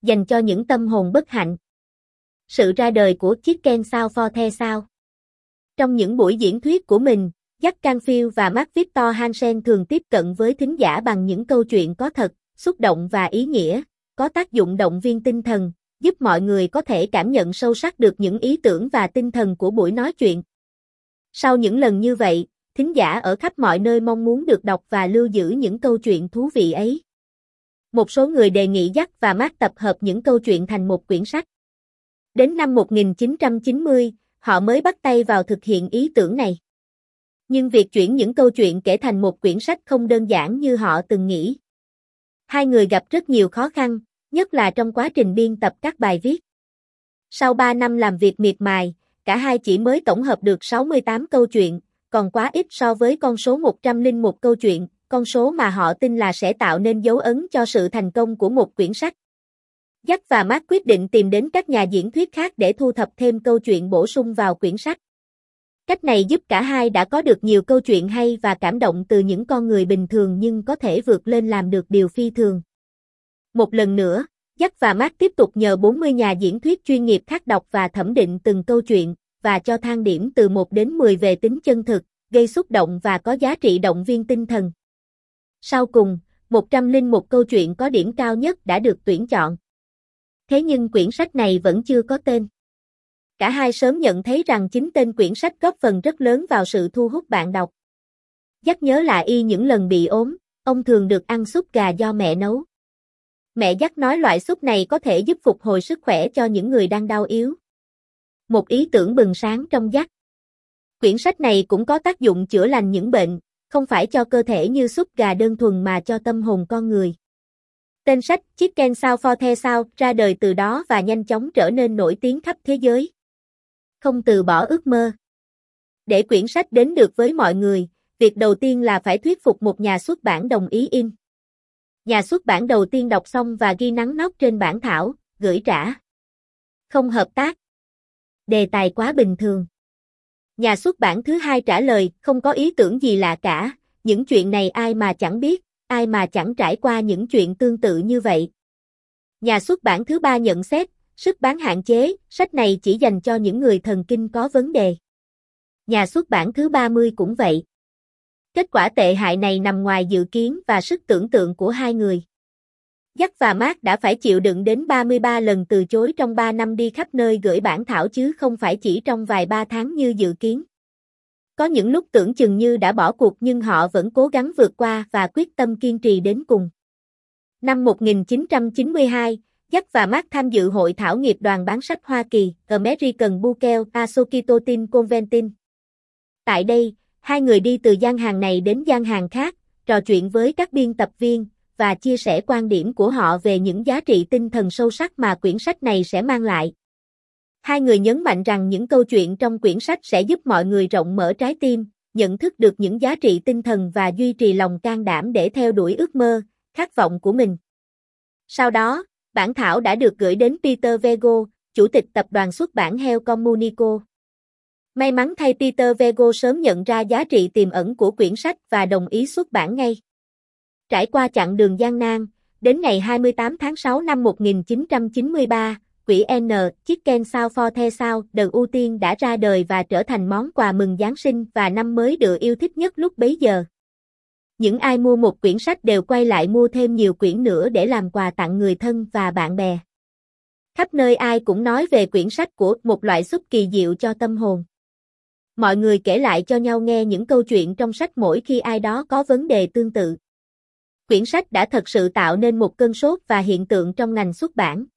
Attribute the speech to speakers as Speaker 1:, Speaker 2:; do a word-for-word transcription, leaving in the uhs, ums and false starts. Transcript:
Speaker 1: dành cho những tâm hồn bất hạnh. Sự ra đời của Chicken Soup for the Soul. Trong những buổi diễn thuyết của mình, Jack Canfield và Mark Victor Hansen thường tiếp cận với thính giả bằng những câu chuyện có thật, xúc động và ý nghĩa, có tác dụng động viên tinh thần, giúp mọi người có thể cảm nhận sâu sắc được những ý tưởng và tinh thần của buổi nói chuyện. Sau những lần như vậy, thính giả ở khắp mọi nơi mong muốn được đọc và lưu giữ những câu chuyện thú vị ấy. Một số người đề nghị Jack và Mark tập hợp những câu chuyện thành một quyển sách. Đến năm một nghìn chín trăm chín mươi, họ mới bắt tay vào thực hiện ý tưởng này. Nhưng việc chuyển những câu chuyện kể thành một quyển sách không đơn giản như họ từng nghĩ. Hai người gặp rất nhiều khó khăn, nhất là trong quá trình biên tập các bài viết. Sau ba năm làm việc miệt mài, cả hai chỉ mới tổng hợp được sáu mươi tám câu chuyện, còn quá ít so với con số một trăm lẻ một câu chuyện, con số mà họ tin là sẽ tạo nên dấu ấn cho sự thành công của một quyển sách. Jack và Mark quyết định tìm đến các nhà diễn thuyết khác để thu thập thêm câu chuyện bổ sung vào quyển sách. Cách này giúp cả hai đã có được nhiều câu chuyện hay và cảm động từ những con người bình thường nhưng có thể vượt lên làm được điều phi thường. Một lần nữa, Jack và Mark tiếp tục nhờ bốn mươi nhà diễn thuyết chuyên nghiệp khác đọc và thẩm định từng câu chuyện, và cho thang điểm từ một đến mười về tính chân thực, gây xúc động và có giá trị động viên tinh thần. Sau cùng, một trăm lẻ một câu chuyện có điểm cao nhất đã được tuyển chọn. Thế nhưng quyển sách này vẫn chưa có tên. Cả hai sớm nhận thấy rằng chính tên quyển sách góp phần rất lớn vào sự thu hút bạn đọc. Jack nhớ lại y những lần bị ốm, ông thường được ăn súp gà do mẹ nấu. Mẹ Jack nói loại súp này có thể giúp phục hồi sức khỏe cho những người đang đau yếu. Một ý tưởng bừng sáng trong Jack. Quyển sách này cũng có tác dụng chữa lành những bệnh, không phải cho cơ thể như súp gà đơn thuần mà cho tâm hồn con người. Tên sách Chicken Soup for the Soul ra đời từ đó và nhanh chóng trở nên nổi tiếng khắp thế giới. Không từ bỏ ước mơ. Để quyển sách đến được với mọi người, việc đầu tiên là phải thuyết phục một nhà xuất bản đồng ý in. Nhà xuất bản đầu tiên đọc xong và ghi nắn nót trên bản thảo, gửi trả. Không hợp tác. Đề tài quá bình thường. Nhà xuất bản thứ hai trả lời, không có ý tưởng gì lạ cả, những chuyện này ai mà chẳng biết, ai mà chẳng trải qua những chuyện tương tự như vậy. Nhà xuất bản thứ ba nhận xét, sức bán hạn chế, sách này chỉ dành cho những người thần kinh có vấn đề. Nhà xuất bản thứ ba mươi cũng vậy. Kết quả tệ hại này nằm ngoài dự kiến và sức tưởng tượng của hai người. Jack và Mark đã phải chịu đựng đến ba mươi ba lần từ chối trong ba năm đi khắp nơi gửi bản thảo chứ không phải chỉ trong vài ba tháng như dự kiến. Có những lúc tưởng chừng như đã bỏ cuộc nhưng họ vẫn cố gắng vượt qua và quyết tâm kiên trì đến cùng. Năm một nghìn chín trăm chín mươi hai, Jack và Mark tham dự hội thảo nghiệp đoàn bán sách Hoa Kỳ, American Booker Association Convention. Tại đây, hai người đi từ gian hàng này đến gian hàng khác, trò chuyện với các biên tập viên, và chia sẻ quan điểm của họ về những giá trị tinh thần sâu sắc mà quyển sách này sẽ mang lại. Hai người nhấn mạnh rằng những câu chuyện trong quyển sách sẽ giúp mọi người rộng mở trái tim, nhận thức được những giá trị tinh thần và duy trì lòng can đảm để theo đuổi ước mơ, khát vọng của mình. Sau đó, bản thảo đã được gửi đến Peter Vego, chủ tịch tập đoàn xuất bản Hell Communico. May mắn thay Peter Vego sớm nhận ra giá trị tiềm ẩn của quyển sách và đồng ý xuất bản ngay. Trải qua chặng đường gian nan, đến ngày hai mươi tám tháng sáu năm một nghìn chín trăm chín mươi ba, quỹ N. Chicken Soup for the Soul được ưu tiên đã ra đời và trở thành món quà mừng Giáng sinh và năm mới được yêu thích nhất lúc bấy giờ. Những ai mua một quyển sách đều quay lại mua thêm nhiều quyển nữa để làm quà tặng người thân và bạn bè. Khắp nơi ai cũng nói về quyển sách của một loại súp kỳ diệu cho tâm hồn. Mọi người kể lại cho nhau nghe những câu chuyện trong sách mỗi khi ai đó có vấn đề tương tự. Quyển sách đã thật sự tạo nên một cơn sốt và hiện tượng trong ngành xuất bản.